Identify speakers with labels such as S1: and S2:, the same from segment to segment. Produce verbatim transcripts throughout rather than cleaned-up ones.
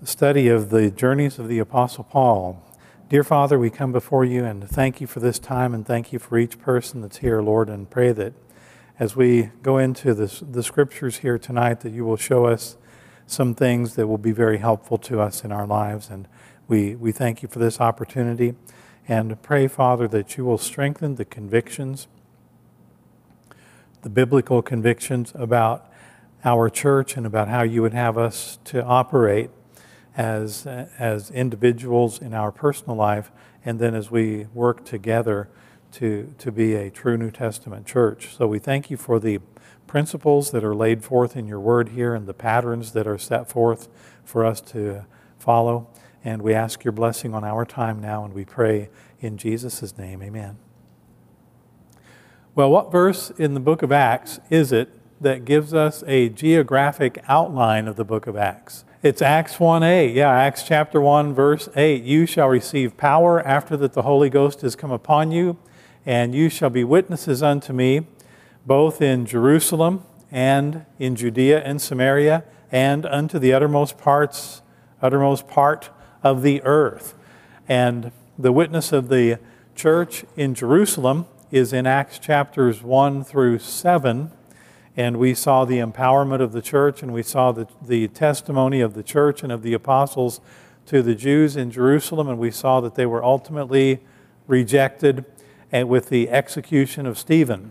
S1: study of the journeys of the Apostle Paul. Dear Father, we come before you and thank you for this time and thank you for each person that's here, Lord, and pray that as we go into this, the scriptures here tonight, that you will show us some things that will be very helpful to us in our lives. And we, we thank you for this opportunity and pray, Father, that you will strengthen the convictions, the biblical convictions about our church and about how you would have us to operate as as individuals in our personal life, and then as we work together to to be a true New Testament church. So we thank you for the principles that are laid forth in your word here and the patterns that are set forth for us to follow. And we ask your blessing on our time now, and we pray in Jesus' name, amen. Well, what verse in the book of Acts is it that gives us a geographic outline of the book of Acts? It's Acts one eight. Yeah, Acts chapter one, verse eight. You shall receive power after that the Holy Ghost has come upon you, and you shall be witnesses unto me, both in Jerusalem and in Judea and Samaria, and unto the uttermost parts, uttermost part of the earth. And the witness of the church in Jerusalem is in Acts chapters one through seven. And we saw the empowerment of the church, and we saw the, the testimony of the church and of the apostles to the Jews in Jerusalem, and we saw that they were ultimately rejected and with the execution of Stephen.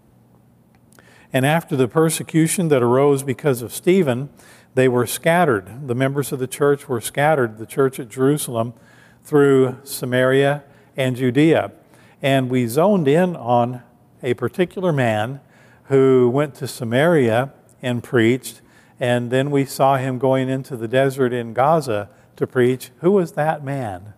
S1: And after the persecution that arose because of Stephen, they were scattered. The members of the church were scattered, the church at Jerusalem, through Samaria and Judea. And we zoned in on a particular man who went to Samaria and preached, and then we saw him going into the desert in Gaza to preach. Who was that man?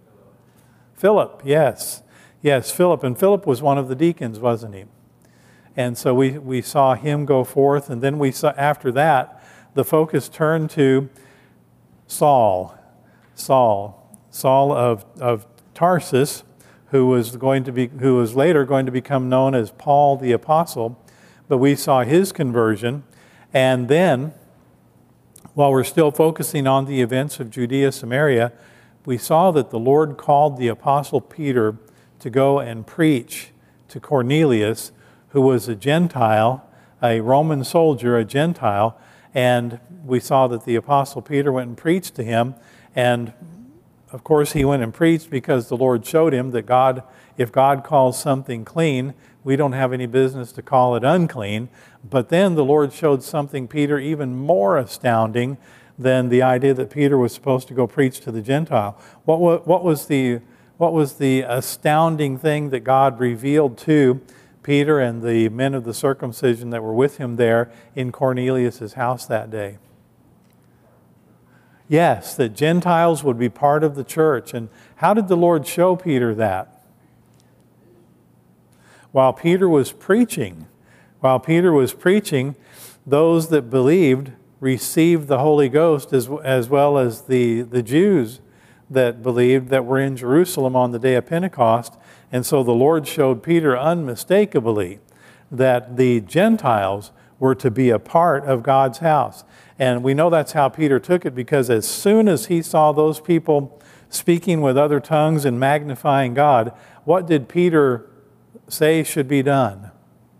S1: Philip, yes. Yes, Philip. And Philip was one of the deacons, wasn't he? And so we, we saw him go forth, and then we saw, after that, the focus turned to Saul. Saul. Saul of, of Tarsus, who was going to be, who was later going to become known as Paul the Apostle. But we saw his conversion, and then, while we're still focusing on the events of Judea, Samaria, we saw that the Lord called the Apostle Peter to go and preach to Cornelius, who was a Gentile, a Roman soldier, a Gentile, and we saw that the Apostle Peter went and preached to him, and of course he went and preached because the Lord showed him that God, if God calls something clean, we don't have any business to call it unclean. But then the Lord showed something, Peter, even more astounding than the idea that Peter was supposed to go preach to the Gentile. What was, what was the, what was the astounding thing that God revealed to Peter and the men of the circumcision that were with him there in Cornelius' house that day? Yes, that Gentiles would be part of the church. And how did the Lord show Peter that? While Peter was preaching, while Peter was preaching, those that believed received the Holy Ghost as, as well as the, the Jews that believed that were in Jerusalem on the day of Pentecost. And so the Lord showed Peter unmistakably that the Gentiles were to be a part of God's house. And we know that's how Peter took it, because as soon as he saw those people speaking with other tongues and magnifying God, what did Peter say should be done?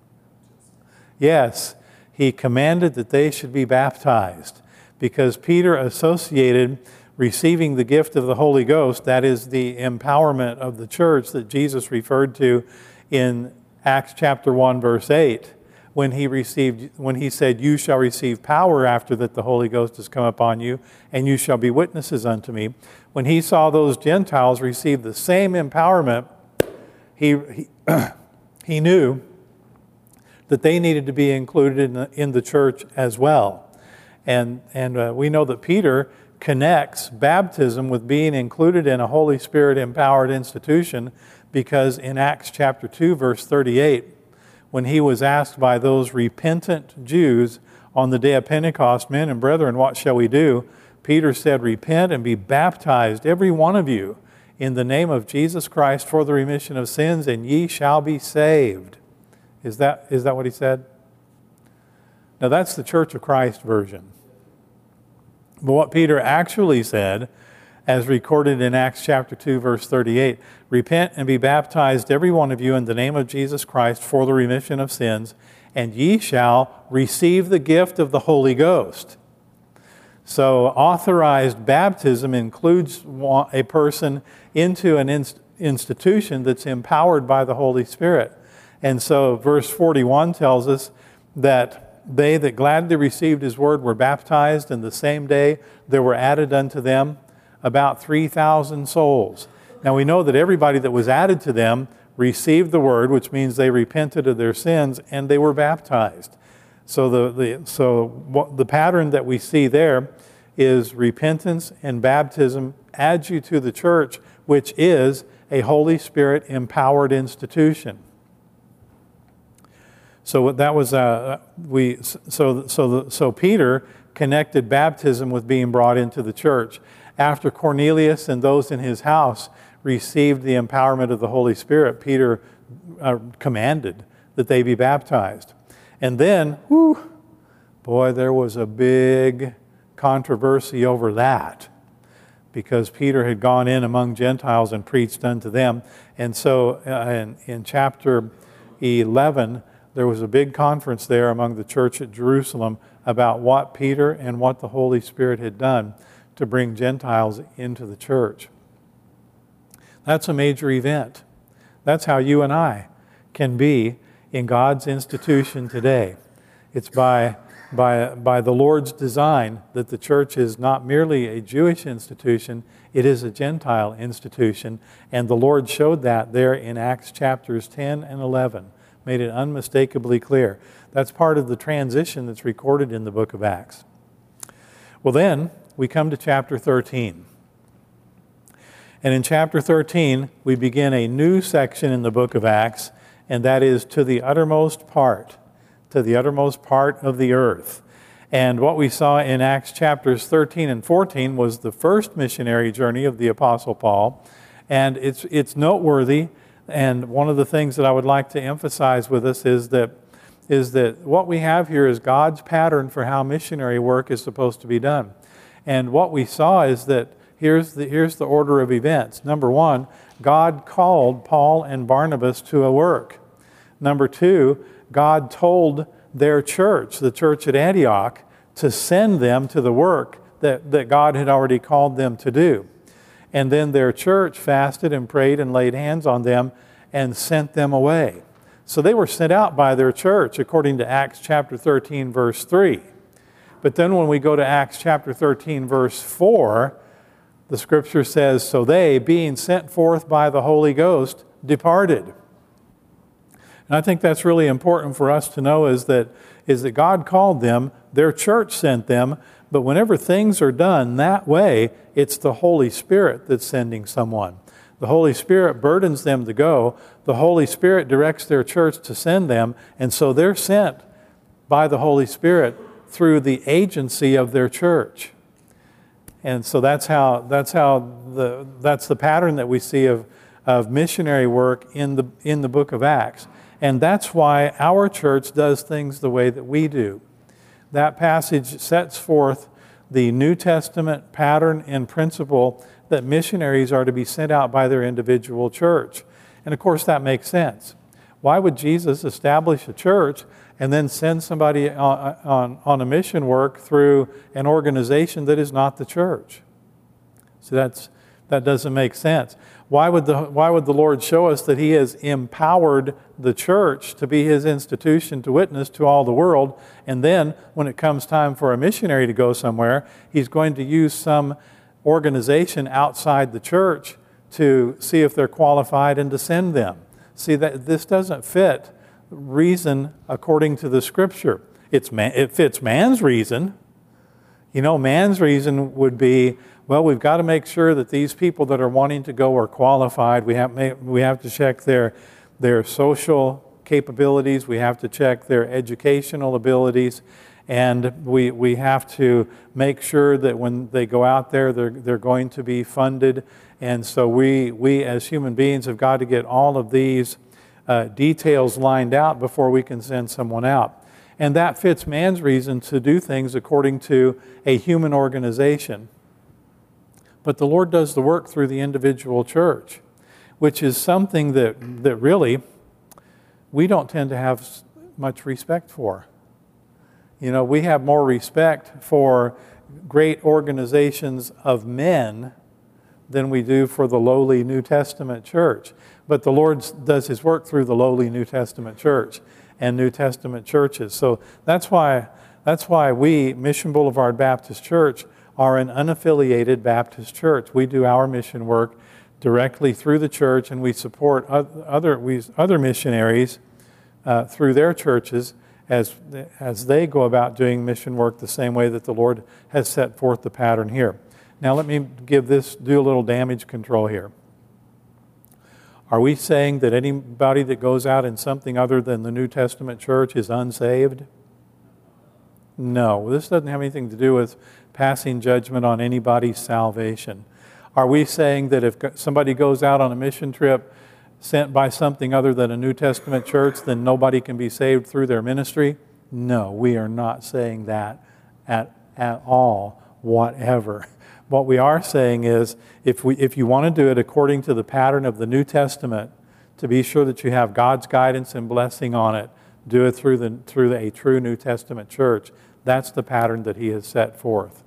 S1: Yes, he commanded that they should be baptized, because Peter associated receiving the gift of the Holy Ghost, that is the empowerment of the church that Jesus referred to in Acts chapter one, verse eight, when he received, when he said, you shall receive power after that the Holy Ghost has come upon you, and you shall be witnesses unto me. When he saw those Gentiles receive the same empowerment, he, he He knew that they needed to be included in the, in the church as well. And, and uh, we know that Peter connects baptism with being included in a Holy Spirit-empowered institution, because in Acts chapter two, verse thirty-eight, when he was asked by those repentant Jews on the day of Pentecost, men and brethren, what shall we do? Peter said, repent and be baptized, every one of you, in the name of Jesus Christ for the remission of sins, and ye shall be saved. Is that, is that what he said? Now that's the Church of Christ version. But what Peter actually said, as recorded in Acts chapter two, verse thirty-eight, repent and be baptized, every one of you, in the name of Jesus Christ for the remission of sins, and ye shall receive the gift of the Holy Ghost. So authorized baptism includes a person into an inst- institution that's empowered by the Holy Spirit. And so verse forty-one tells us that they that gladly received his word were baptized, and the same day there were added unto them about three thousand souls. Now we know that everybody that was added to them received the word, which means they repented of their sins, and they were baptized. So the, the so what, the pattern that we see there is repentance and baptism adds you to the church, which is a Holy Spirit empowered institution. So that was uh, we. So so the, so Peter connected baptism with being brought into the church. After Cornelius and those in his house received the empowerment of the Holy Spirit, Peter uh, commanded that they be baptized. And then, whew, boy, there was a big controversy over that, because Peter had gone in among Gentiles and preached unto them. And so uh, in, in chapter eleven, there was a big conference there among the church at Jerusalem about what Peter and what the Holy Spirit had done to bring Gentiles into the church. That's a major event. That's how you and I can be in God's institution today. It's by, by, by the Lord's design that the church is not merely a Jewish institution, it is a Gentile institution. And the Lord showed that there in Acts chapters ten and eleven. Made it unmistakably clear. That's part of the transition that's recorded in the book of Acts. Well, then we come to chapter thirteen. And in chapter thirteen, we begin a new section in the book of Acts, and that is to the uttermost part, to the uttermost part of the earth. And what we saw in Acts chapters thirteen and fourteen was the first missionary journey of the Apostle Paul. And it's it's noteworthy. And one of the things that I would like to emphasize with us is that is that what we have here is God's pattern for how missionary work is supposed to be done. And what we saw is that here's the here's the order of events. Number one, God called Paul and Barnabas to a work. Number two, God told their church, the church at Antioch, to send them to the work that, that God had already called them to do. And then their church fasted and prayed and laid hands on them and sent them away. So they were sent out by their church, according to Acts chapter thirteen, verse three. But then when we go to Acts chapter thirteen, verse four, the scripture says, so they, being sent forth by the Holy Ghost, departed. And I think that's really important for us to know is that, is that God called them, their church sent them, but whenever things are done that way, it's the Holy Spirit that's sending someone. The Holy Spirit burdens them to go. The Holy Spirit directs their church to send them, and so they're sent by the Holy Spirit through the agency of their church. And so that's how that's how the that's the pattern that we see of, of missionary work in the in the book of Acts. And that's why our church does things the way that we do. That passage sets forth the New Testament pattern and principle that missionaries are to be sent out by their individual church. And of course that makes sense. Why would Jesus establish a church and then send somebody on, on, on a mission work through an organization that is not the church? So that's, that doesn't make sense. Why would the, why would the Lord show us that He has empowered the church to be His institution to witness to all the world, and then when it comes time for a missionary to go somewhere, He's going to use some organization outside the church to see if they're qualified and to send them? See, that this doesn't fit reason according to the Scripture. It's man, it fits man's reason. You know, man's reason would be, well, we've got to make sure that these people that are wanting to go are qualified. We have we have to check their their social capabilities. We have to check their educational abilities, and we we have to make sure that when they go out there, they're they're going to be funded. And so we we as human beings have got to get all of these uh, details lined out before we can send someone out. And that fits man's reason to do things according to a human organization. But the Lord does the work through the individual church, which is something that, that really we don't tend to have much respect for. You know, we have more respect for great organizations of men than we do for the lowly New Testament church. But the Lord does His work through the lowly New Testament church and New Testament churches. So that's why, that's why we, Mission Boulevard Baptist Church, are an unaffiliated Baptist church. We do our mission work directly through the church, and we support other, we, other missionaries uh, through their churches as, as they go about doing mission work the same way that the Lord has set forth the pattern here. Now let me give this, do a little damage control here. Are we saying that anybody that goes out in something other than the New Testament church is unsaved? No, this doesn't have anything to do with passing judgment on anybody's salvation. Are we saying that if somebody goes out on a mission trip sent by something other than a New Testament church, then nobody can be saved through their ministry? No, we are not saying that at, at all, whatever. What we are saying is, if we, if you want to do it according to the pattern of the New Testament, to be sure that you have God's guidance and blessing on it, do it through the through a true New Testament church. That's the pattern that He has set forth.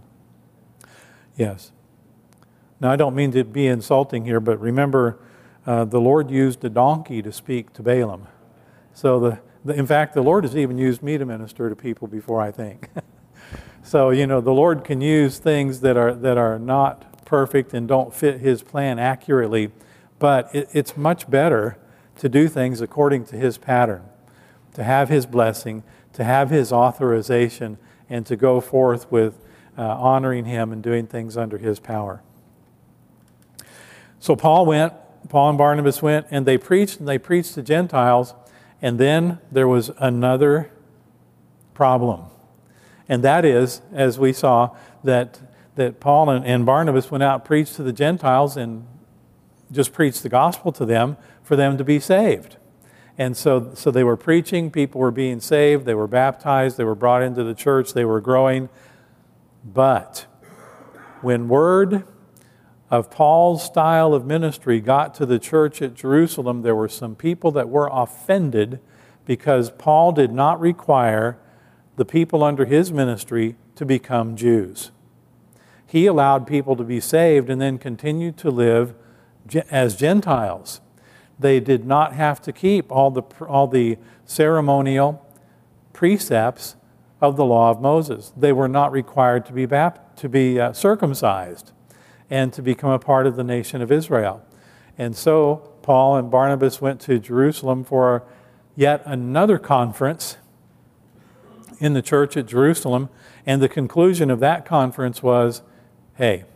S1: Yes. Now, I don't mean to be insulting here, but remember, uh, the Lord used a donkey to speak to Balaam. So, the, the in fact, the Lord has even used me to minister to people before, I think. So, you know, the Lord can use things that are that are not perfect and don't fit His plan accurately, but it, it's much better to do things according to His pattern, to have His blessing, to have His authorization, and to go forth with uh, honoring Him and doing things under His power. So Paul went, Paul and Barnabas went, and they preached, and they preached to Gentiles, and then there was another problem. And that is, as we saw, that, that Paul and, and Barnabas went out and preached to the Gentiles and just preached the gospel to them for them to be saved. And so, so they were preaching, people were being saved, they were baptized, they were brought into the church, they were growing. But when word of Paul's style of ministry got to the church at Jerusalem, there were some people that were offended because Paul did not require the people under his ministry to become Jews. He allowed people to be saved and then continued to live as Gentiles. They did not have to keep all the, all the ceremonial precepts of the law of Moses. They were not required to be, bapt- to be uh, circumcised and to become a part of the nation of Israel. And so Paul and Barnabas went to Jerusalem for yet another conference in the church at Jerusalem, and the conclusion of that conference was, hey,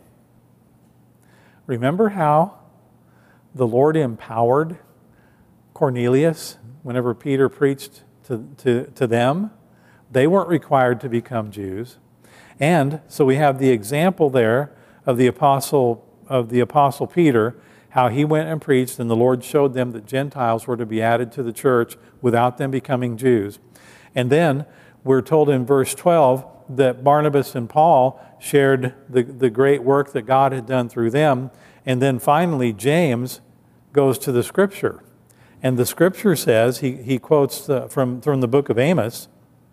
S1: remember how the Lord empowered Cornelius whenever Peter preached to, to, to them? They weren't required to become Jews. And so we have the example there of the apostle of the apostle Peter, how he went and preached, and the Lord showed them that Gentiles were to be added to the church without them becoming Jews. And then we're told in verse twelve that Barnabas and Paul shared the, the great work that God had done through them. And then finally, James goes to the Scripture. And the Scripture says, he, he quotes the, from, from the book of Amos,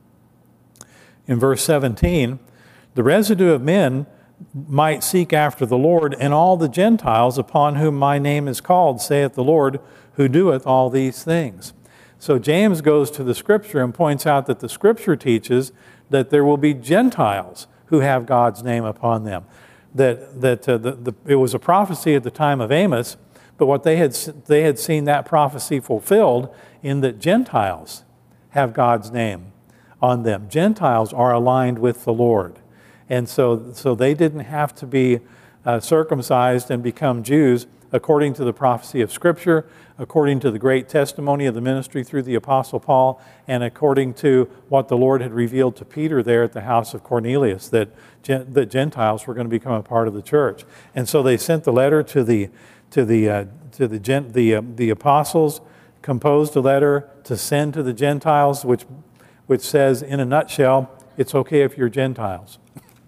S1: in verse seventeen, the residue of men might seek after the Lord, and all the Gentiles upon whom my name is called, saith the Lord, who doeth all these things. So James goes to the Scripture and points out that the Scripture teaches that there will be Gentiles who have God's name upon them. That, that uh, the, the, it was a prophecy at the time of Amos, but what they had, they had seen that prophecy fulfilled in that Gentiles have God's name on them. Gentiles are aligned with the Lord. And so, so they didn't have to be uh, circumcised and become Jews according to the prophecy of Scripture, according to the great testimony of the ministry through the Apostle Paul, and according to what the Lord had revealed to Peter there at the house of Cornelius, that, that Gentiles were going to become a part of the church. And so they sent the letter to the to the uh, to the the uh, the apostles, composed a letter to send to the Gentiles, which which says, in a nutshell, it's okay if you're Gentiles.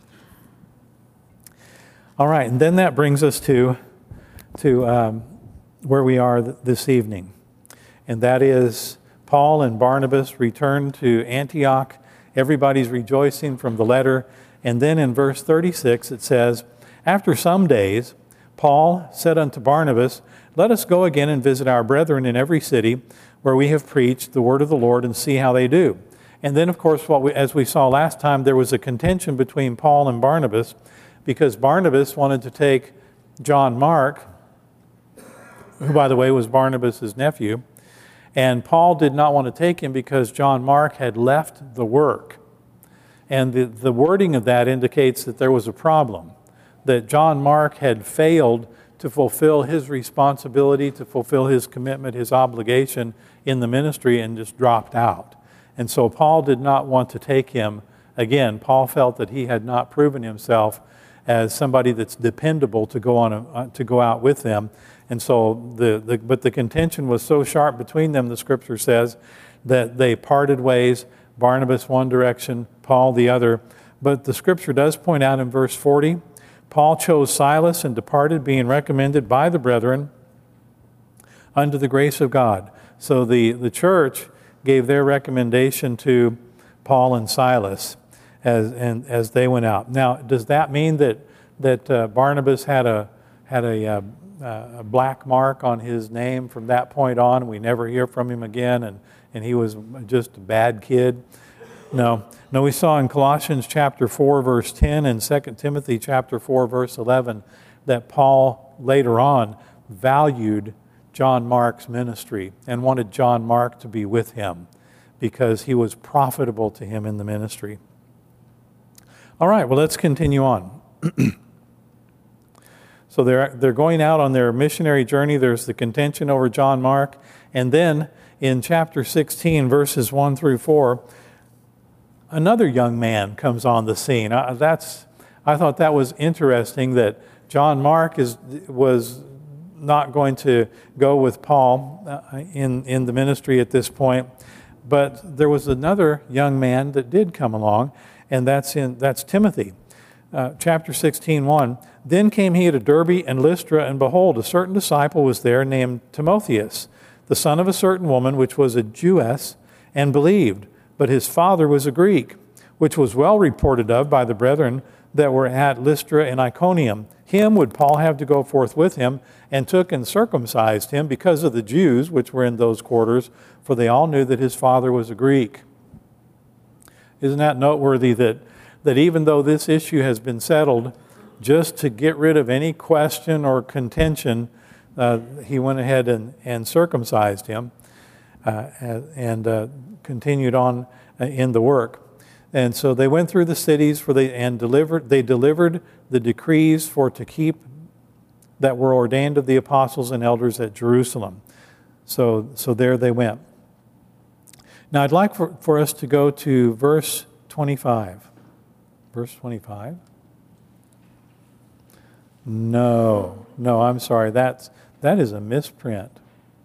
S1: All right, and then that brings us to, to um, where we are th- this evening. And that is Paul and Barnabas return to Antioch. Everybody's rejoicing from the letter. And then in verse thirty-six it says, after some days, Paul said unto Barnabas, let us go again and visit our brethren in every city where we have preached the word of the Lord and see how they do. And then, of course, what we, as we saw last time, there was a contention between Paul and Barnabas because Barnabas wanted to take John Mark, who, by the way, was Barnabas' nephew, and Paul did not want to take him because John Mark had left the work. And the, the wording of that indicates that there was a problem, that John Mark had failed to fulfill his responsibility, to fulfill his commitment, his obligation in the ministry, and just dropped out. And so Paul did not want to take him again. Paul felt that he had not proven himself as somebody that's dependable to go on a, to go out with them. And so the, the but the contention was so sharp between them, the scripture says, that they parted ways, Barnabas one direction, Paul the other. But the scripture does point out in verse forty, Paul chose Silas and departed, being recommended by the brethren unto the grace of God. So the, the church gave their recommendation to Paul and Silas as and as they went out. Now, does that mean that that uh, Barnabas had a had a, uh, a black mark on his name from that point on? We never hear from him again, and and he was just a bad kid? No. No, we saw in Colossians chapter four, verse ten, and Second Timothy chapter four, verse eleven, that Paul later on valued John Mark's ministry and wanted John Mark to be with him because he was profitable to him in the ministry. All right, well, let's continue on. So they're, they're going out on their missionary journey. There's the contention over John Mark. And then in chapter sixteen, verses one through four, another young man comes on the scene. I, that's, I thought that was interesting that John Mark is, was not going to go with Paul uh, in, in the ministry at this point. But there was another young man that did come along, and that's, in, that's Timothy. Uh, chapter sixteen, one. Then came he to Derbe and Lystra, and behold, a certain disciple was there named Timotheus, the son of a certain woman which was a Jewess, and believed. But his father was a Greek, which was well reported of by the brethren that were at Lystra and Iconium. Him would Paul have to go forth with him, and took and circumcised him because of the Jews which were in those quarters, for they all knew that his father was a Greek. Isn't that noteworthy that, that even though this issue has been settled, just to get rid of any question or contention, uh, he went ahead and, and circumcised him uh, and uh, continued on in the work. And so they went through the cities for the, and delivered, they delivered the decrees for to keep that were ordained of the apostles and elders at Jerusalem. So, so there they went. Now I'd like for, for us to go to verse twenty-five. Verse twenty-five. No, no, I'm sorry. That's, that is a misprint.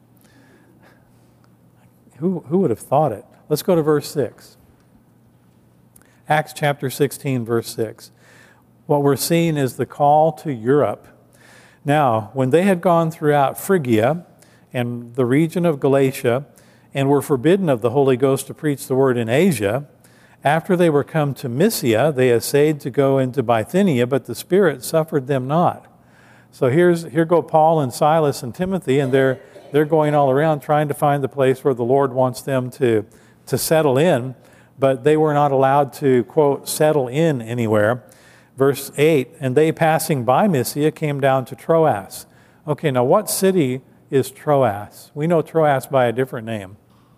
S1: Who, who would have thought it? Let's go to verse six. Acts chapter sixteen, verse six. What we're seeing is the call to Europe. Now, when they had gone throughout Phrygia and the region of Galatia, and were forbidden of the Holy Ghost to preach the word in Asia, after they were come to Mysia, they essayed to go into Bithynia, but the Spirit suffered them not. So here's here go Paul and Silas and Timothy, and they're they're going all around trying to find the place where the Lord wants them to, to settle in, but they were not allowed to, quote, settle in anywhere. Verse eight, and they passing by Mysia came down to Troas. Okay, now what city is Troas? We know Troas by a different name.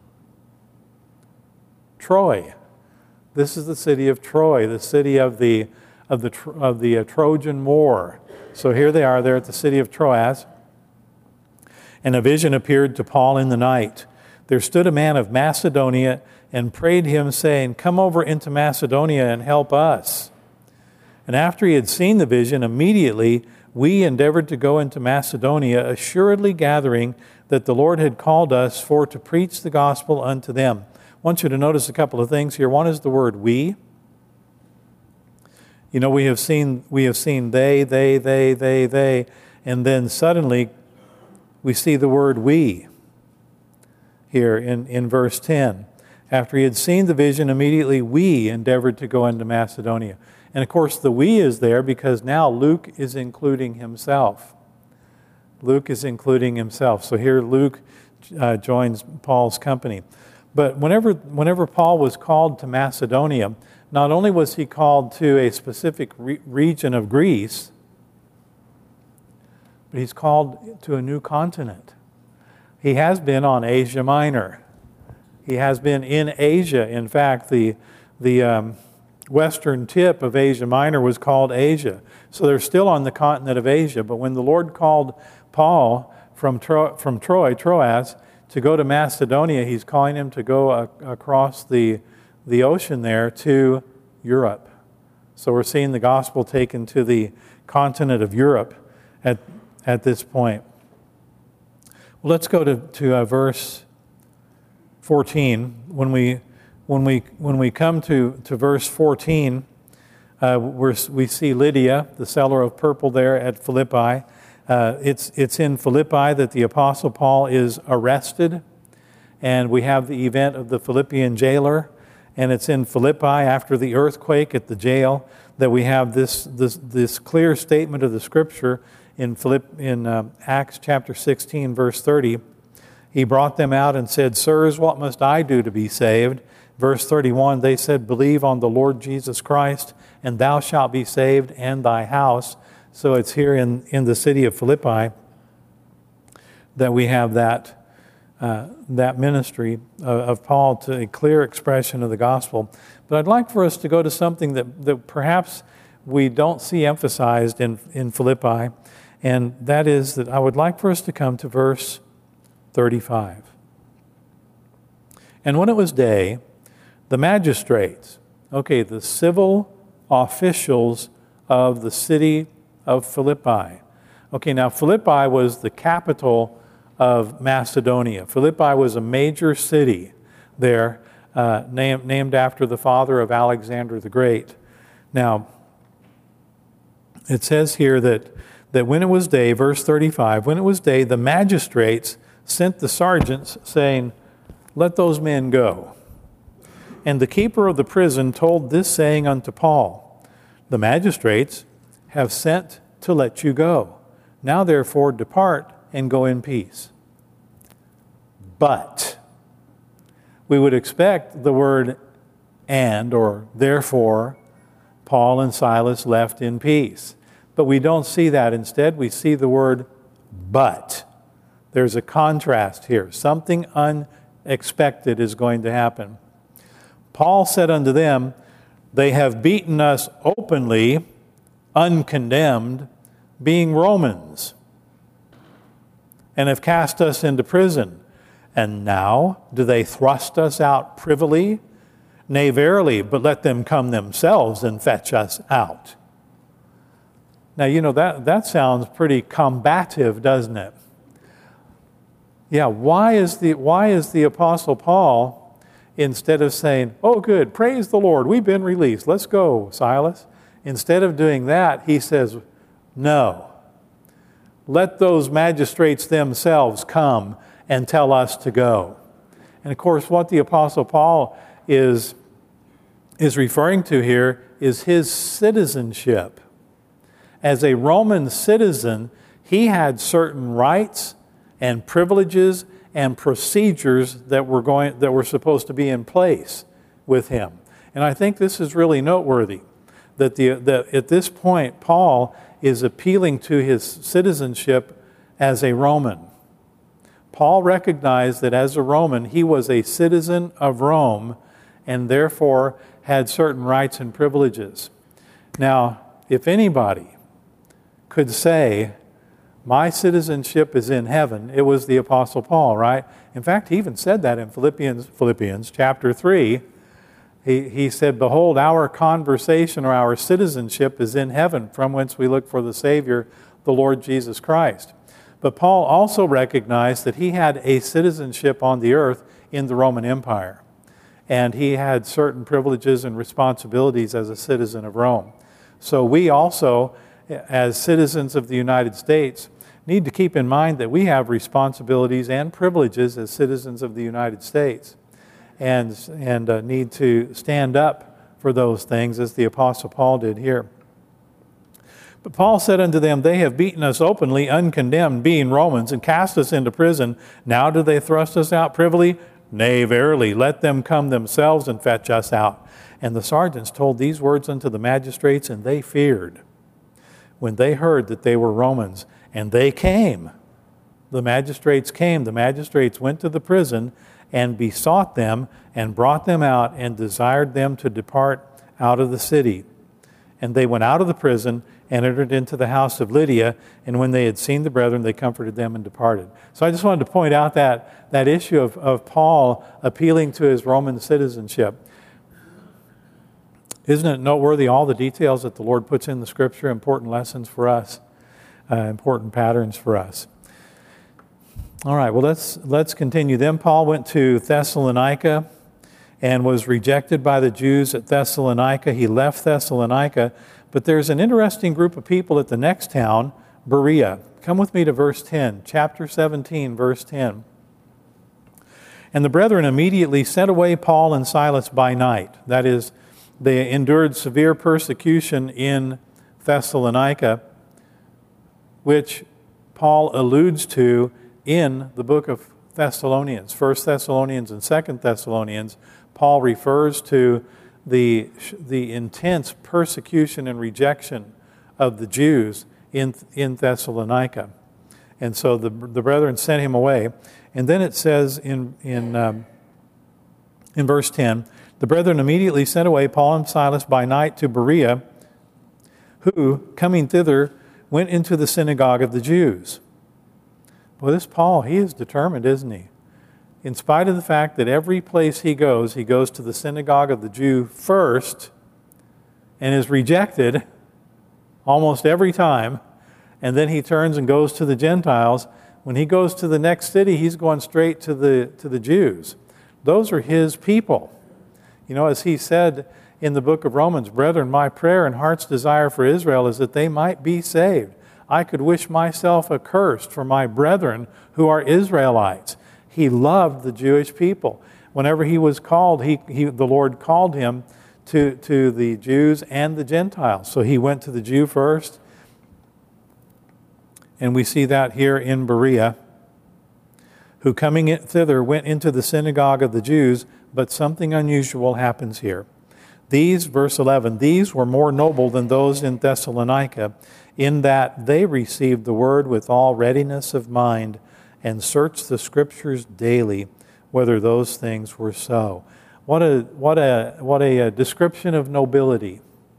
S1: Troy. This is the city of Troy, the city of the of the of the uh, Trojan War. So here they are, they're at the city of Troas. And a vision appeared to Paul in the night. There stood a man of Macedonia and prayed him, saying, "Come over into Macedonia and help us." And after he had seen the vision, immediately we endeavored to go into Macedonia, assuredly gathering that the Lord had called us for to preach the gospel unto them. want you to notice a couple of things here. One is the word we. You know, we have seen we have seen they, they, they, they, they, and then suddenly we see the word we here in, in verse ten. After he had seen the vision, immediately we endeavored to go into Macedonia. And of course, the we is there because now Luke is including himself. Luke is including himself. So here Luke uh, joins Paul's company. But whenever, whenever Paul was called to Macedonia, not only was he called to a specific re- region of Greece, but he's called to a new continent. He has been on Asia Minor. He has been in Asia. In fact, the, the um, western tip of Asia Minor was called Asia. So they're still on the continent of Asia. But when the Lord called Paul from, Tro- from Troy, Troas, to go to Macedonia, he's calling him to go a- across the, the ocean there to Europe. So we're seeing the gospel taken to the continent of Europe at, at this point. Well, let's go to, to uh, verse fourteen. When we when we when we come to, to verse fourteen, uh, we're, we see Lydia, the seller of purple, there at Philippi. Uh, it's it's in Philippi that the Apostle Paul is arrested, and we have the event of the Philippian jailer. And it's in Philippi after the earthquake at the jail that we have this this this clear statement of the Scripture in Philipp, in uh, Acts chapter sixteen, verse thirty. He brought them out and said, "Sirs, what must I do to be saved?" Verse thirty-one, they said, "Believe on the Lord Jesus Christ, and thou shalt be saved, and thy house." So it's here in, in the city of Philippi that we have that, uh, that ministry of, of Paul, to a clear expression of the gospel. But I'd like for us to go to something that, that perhaps we don't see emphasized in, in Philippi, and that is that I would like for us to come to verse thirty-five. And when it was day, the magistrates, okay, the civil officials of the city of Philippi. Okay, now Philippi was the capital of Macedonia. Philippi was a major city there, uh, named, named after the father of Alexander the Great. Now, it says here that, that when it was day, verse thirty-five, when it was day, the magistrates sent the sergeants, saying, "Let those men go." And the keeper of the prison told this saying unto Paul, "The magistrates have sent to let you go. Now therefore depart and go in peace." But we would expect the word "and" or "therefore" Paul and Silas left in peace. But we don't see that. Instead, we see the word "but." There's a contrast here. Something unexpected is going to happen. Paul said unto them, "They have beaten us openly, uncondemned, being Romans, and have cast us into prison. And now do they thrust us out privily? Nay, verily, but let them come themselves and fetch us out." Now, you know, that, that sounds pretty combative, doesn't it? Yeah, why is the why is the Apostle Paul, instead of saying, "Oh, good, praise the Lord, we've been released, let's go, Silas," instead of doing that, he says, "No, let those magistrates themselves come and tell us to go." And of course, what the Apostle Paul is, is referring to here is his citizenship. As a Roman citizen, he had certain rights and privileges and procedures that were going that were supposed to be in place with him. And I think this is really noteworthy, that the that at this point Paul is appealing to his citizenship as a Roman. Paul recognized that as a Roman he was a citizen of Rome and therefore had certain rights and privileges. Now, if anybody could say, "My citizenship is in heaven," it was the Apostle Paul, right? In fact, he even said that in Philippians, Philippians chapter three. He, he said, "Behold, our conversation or our citizenship is in heaven, from whence we look for the Savior, the Lord Jesus Christ." But Paul also recognized that he had a citizenship on the earth in the Roman Empire. and he had certain privileges and responsibilities as a citizen of Rome. So we also, as citizens of the United States, need to keep in mind that we have responsibilities and privileges as citizens of the United States, and, and uh, need to stand up for those things as the Apostle Paul did here. But Paul said unto them, they have beaten us openly, uncondemned, being Romans, and cast us into prison. Now do they thrust us out privily? Nay, verily, let them come themselves and fetch us out. And the sergeants told these words unto the magistrates, and they feared when they heard that they were Romans. And they came. The magistrates came. The magistrates went to the prison and besought them and brought them out and desired them to depart out of the city. And they went out of the prison and entered into the house of Lydia, and when they had seen the brethren, they comforted them and departed. So I just wanted to point out that, that issue of, of Paul appealing to his Roman citizenship. Isn't it noteworthy, all the details that the Lord puts in the Scripture, important lessons for us, uh, important patterns for us. All right, well, let's, let's continue. Then Paul went to Thessalonica and was rejected by the Jews at Thessalonica. He left Thessalonica. But there's an interesting group of people at the next town, Berea. Come with me to verse ten, chapter seventeen, verse ten. And the brethren immediately sent away Paul and Silas by night. That is, they endured severe persecution in Thessalonica, which Paul alludes to in the book of Thessalonians. First Thessalonians and Second Thessalonians, Paul refers to the, the intense persecution and rejection of the Jews in, in Thessalonica. And so the, the brethren sent him away. And then it says in, in, um, in verse ten, the brethren immediately sent away Paul and Silas by night to Berea, who, coming thither, went into the synagogue of the Jews. Well, this Paul, he is determined, isn't he? In spite of the fact that every place he goes, he goes to the synagogue of the Jew first and is rejected almost every time, and then he turns and goes to the Gentiles. When he goes to the next city, he's going straight to the, to the Jews. Those are his people. You know, as he said in the book of Romans, brethren, my prayer and heart's desire for Israel is that they might be saved. I could wish myself accursed for my brethren who are Israelites. He loved the Jewish people. Whenever he was called, he, he, the Lord called him to, to the Jews and the Gentiles. So he went to the Jew first. And we see that here in Berea, who coming in thither went into the synagogue of the Jews, but something unusual happens here. These, verse eleven, these were more noble than those in Thessalonica, in that they received the word with all readiness of mind, and searched the Scriptures daily, whether those things were so. What a, what a, what a description of nobility.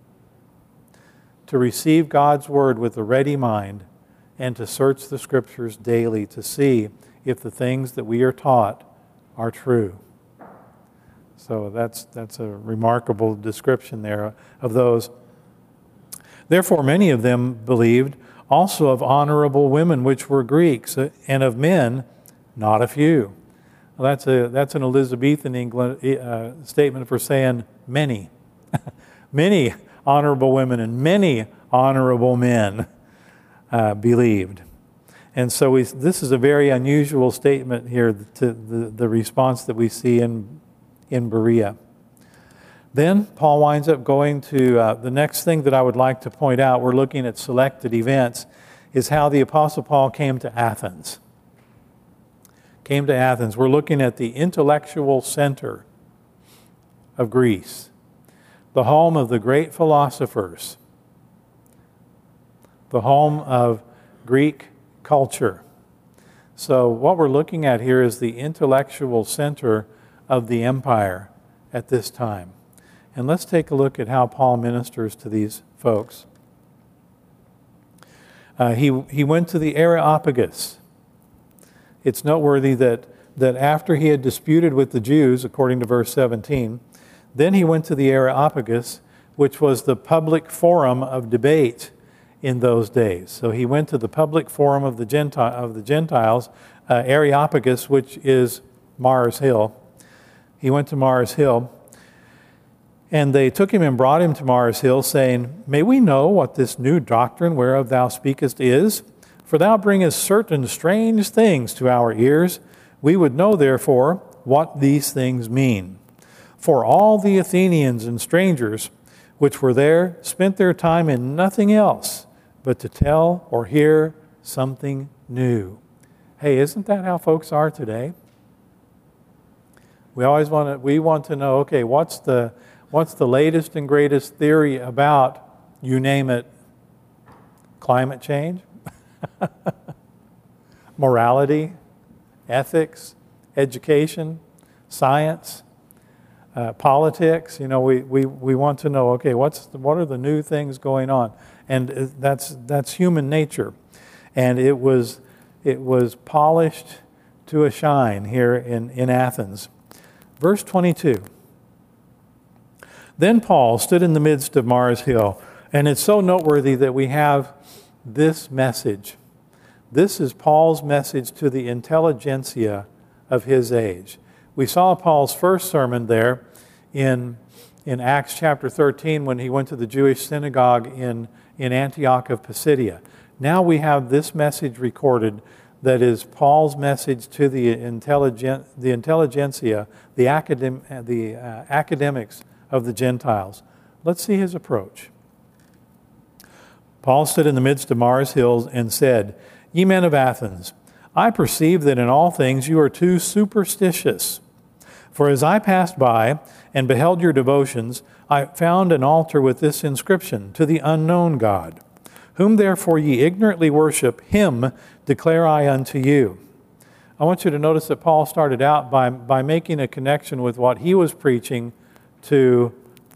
S1: To receive God's Word with a ready mind and to search the Scriptures daily to see if the things that we are taught are true. So that's, that's a remarkable description there of those. Therefore, many of them believed, also of honorable women which were Greeks, and of men, not a few. Well, that's, a, that's an Elizabethan England, uh, statement for saying many. Many honorable women and many honorable men uh, believed. And so we, this is a very unusual statement here, to the, the response that we see in, in Berea. Then Paul winds up going to uh, the next thing that I would like to point out. We're looking at selected events, is how the Apostle Paul came to Athens. Came to Athens. We're looking at the intellectual center of Greece, the home of the great philosophers, the home of Greek culture. So what we're looking at here is the intellectual center of the empire at this time. And let's take a look at how Paul ministers to these folks. Uh, he, he went to the Areopagus. It's noteworthy that, that after he had disputed with the Jews, according to verse seventeen, then he went to the Areopagus, which was the public forum of debate in those days. So he went to the public forum of the, Gentile, of the Gentiles, uh, Areopagus, which is Mars Hill. he went to Mars Hill. And they took him and brought him to Mars Hill, saying, May we know what this new doctrine whereof thou speakest is? For thou bringest certain strange things to our ears. We would know, therefore, what these things mean. For all the Athenians and strangers which were there spent their time in nothing else but to tell or hear something new. Hey, isn't that how folks are today? We always want to, we want to know, okay, what's the, what's the latest and greatest theory about, you name it, climate change, morality, ethics, education, science, uh, politics. You know, we, we, we want to know, okay, what's the, what are the new things going on? And that's that's human nature. And it was it was polished to a shine here in, in Athens. Verse twenty-two. Then Paul stood in the midst of Mars Hill, and it's so noteworthy that we have this message. This is Paul's message to the intelligentsia of his age. We saw Paul's first sermon there in, in Acts chapter thirteen when he went to the Jewish synagogue in, in Antioch of Pisidia. Now we have this message recorded that is Paul's message to the intelligent, the intelligentsia, the, academ, the uh, academics of the Gentiles. Let's see his approach. Paul stood in the midst of Mars Hills and said, Ye men of Athens, I perceive that in all things you are too superstitious. For as I passed by and beheld your devotions, I found an altar with this inscription, To the unknown God. Whom therefore ye ignorantly worship, him declare I unto you. I want you to notice that Paul started out by, by making a connection with what he was preaching to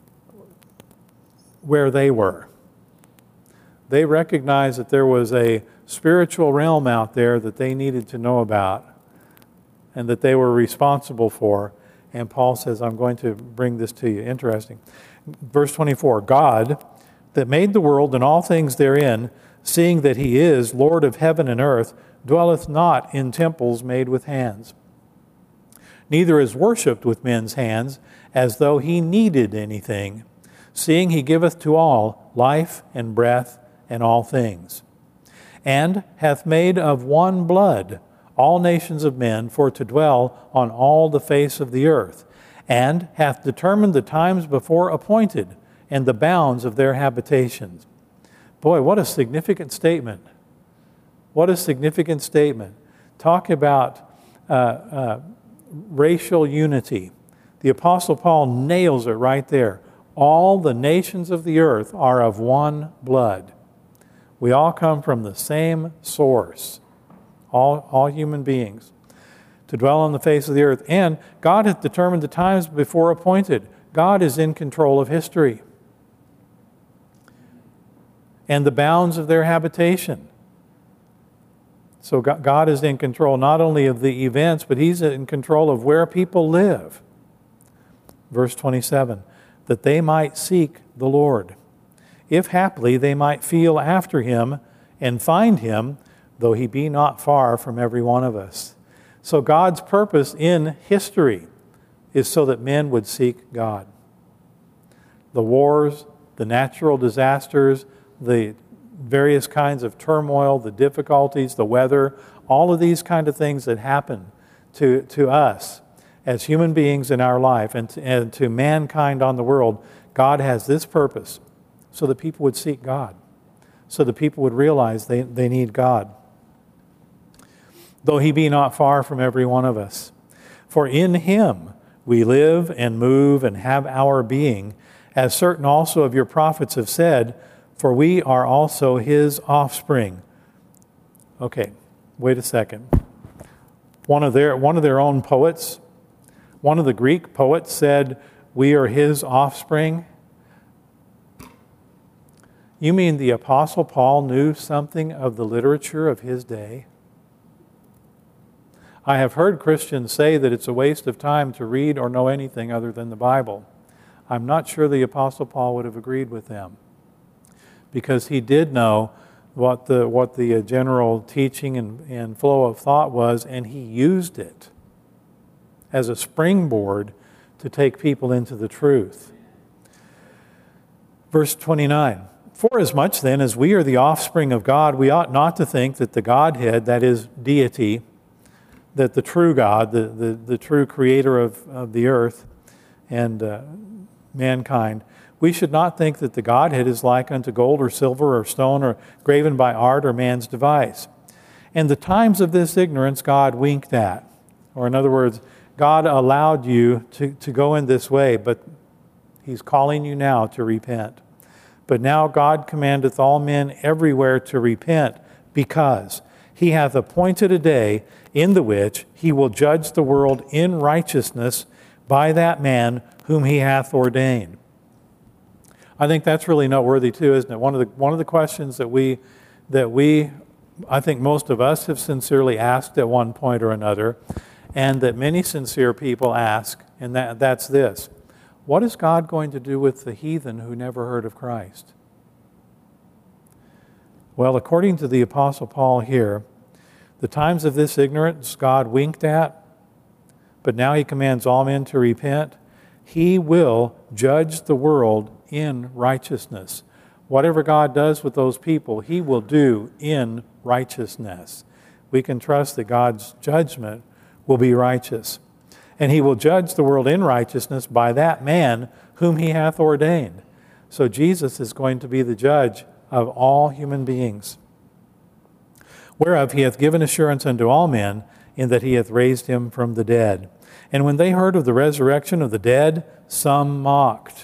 S1: where they were. They recognized that there was a spiritual realm out there that they needed to know about and that they were responsible for. And Paul says, I'm going to bring this to you. Interesting. Verse twenty-four, God that made the world and all things therein, seeing that he is Lord of heaven and earth, dwelleth not in temples made with hands. Neither is worshipped with men's hands, as though he needed anything, seeing he giveth to all life and breath and all things. And hath made of one blood all nations of men for to dwell on all the face of the earth, and hath determined the times before appointed, and the bounds of their habitations. Boy, what a significant statement. What a significant statement. Talk about uh, uh, racial unity. The Apostle Paul nails it right there. All the nations of the earth are of one blood. We all come from the same source, all, all human beings, to dwell on the face of the earth. And God hath determined the times before appointed. God is in control of history and the bounds of their habitation. So God is in control not only of the events, but he's in control of where people live. Verse twenty-seven, that they might seek the Lord, if haply they might feel after him and find him, though he be not far from every one of us. So God's purpose in history is so that men would seek God. The wars, the natural disasters, the various kinds of turmoil, the difficulties, the weather, all of these kind of things that happen to, to us as human beings in our life and to, and to mankind on the world, God has this purpose so that people would seek God, so that people would realize they, they need God. Though he be not far from every one of us. For in him we live and move and have our being, as certain also of your prophets have said, for we are also his offspring. Okay, wait a second. One of their, one of their own poets, one of the Greek poets said, we are his offspring. You mean the Apostle Paul knew something of the literature of his day? I have heard Christians say that it's a waste of time to read or know anything other than the Bible. I'm not sure the Apostle Paul would have agreed with them, because he did know what the what the general teaching and, and flow of thought was, and he used it as a springboard to take people into the truth. Verse twenty-nine, "Forasmuch then as we are the offspring of God, we ought not to think that the Godhead, that is deity, that the true God, the, the, the true creator of, of the earth and uh, mankind, we should not think that the Godhead is like unto gold or silver or stone or graven by art or man's device. And the times of this ignorance God winked at." Or in other words, God allowed you to, to go in this way, but He's calling you now to repent. "But now God commandeth all men everywhere to repent, because He hath appointed a day in the which He will judge the world in righteousness by that man whom He hath ordained." I think that's really noteworthy too, isn't it? One of the one of the questions that we that we I think most of us have sincerely asked at one point or another, and that many sincere people ask, and that, that's this: what is God going to do with the heathen who never heard of Christ? Well, according to the Apostle Paul here, the times of this ignorance God winked at, but now He commands all men to repent. He will judge the world in righteousness. Whatever God does with those people, He will do in righteousness. We can trust that God's judgment will be righteous. And He will judge the world in righteousness by that man whom He hath ordained. So Jesus is going to be the judge of all human beings. "Whereof He hath given assurance unto all men, in that He hath raised Him from the dead. And when they heard of the resurrection of the dead, some mocked."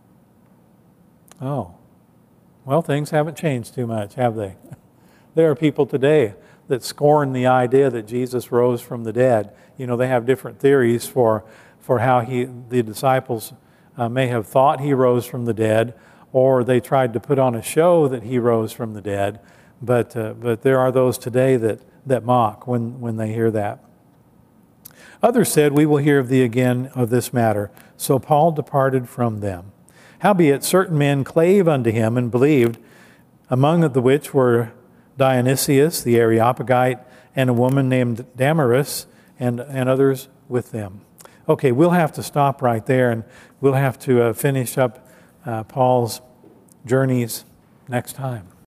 S1: Oh, well, things haven't changed too much, have they? There are people today that scorn the idea that Jesus rose from the dead. You know, they have different theories for, for how he, the disciples uh, may have thought He rose from the dead, or they tried to put on a show that He rose from the dead. But uh, but there are those today that, that mock when, when they hear that. "Others said, We will hear of thee again of this matter. So Paul departed from them. Howbeit certain men clave unto him and believed, among the which were Dionysius the Areopagite, and a woman named Damaris, and, and others with them." Okay, we'll have to stop right there, and we'll have to uh, finish up uh, Paul's journeys next time.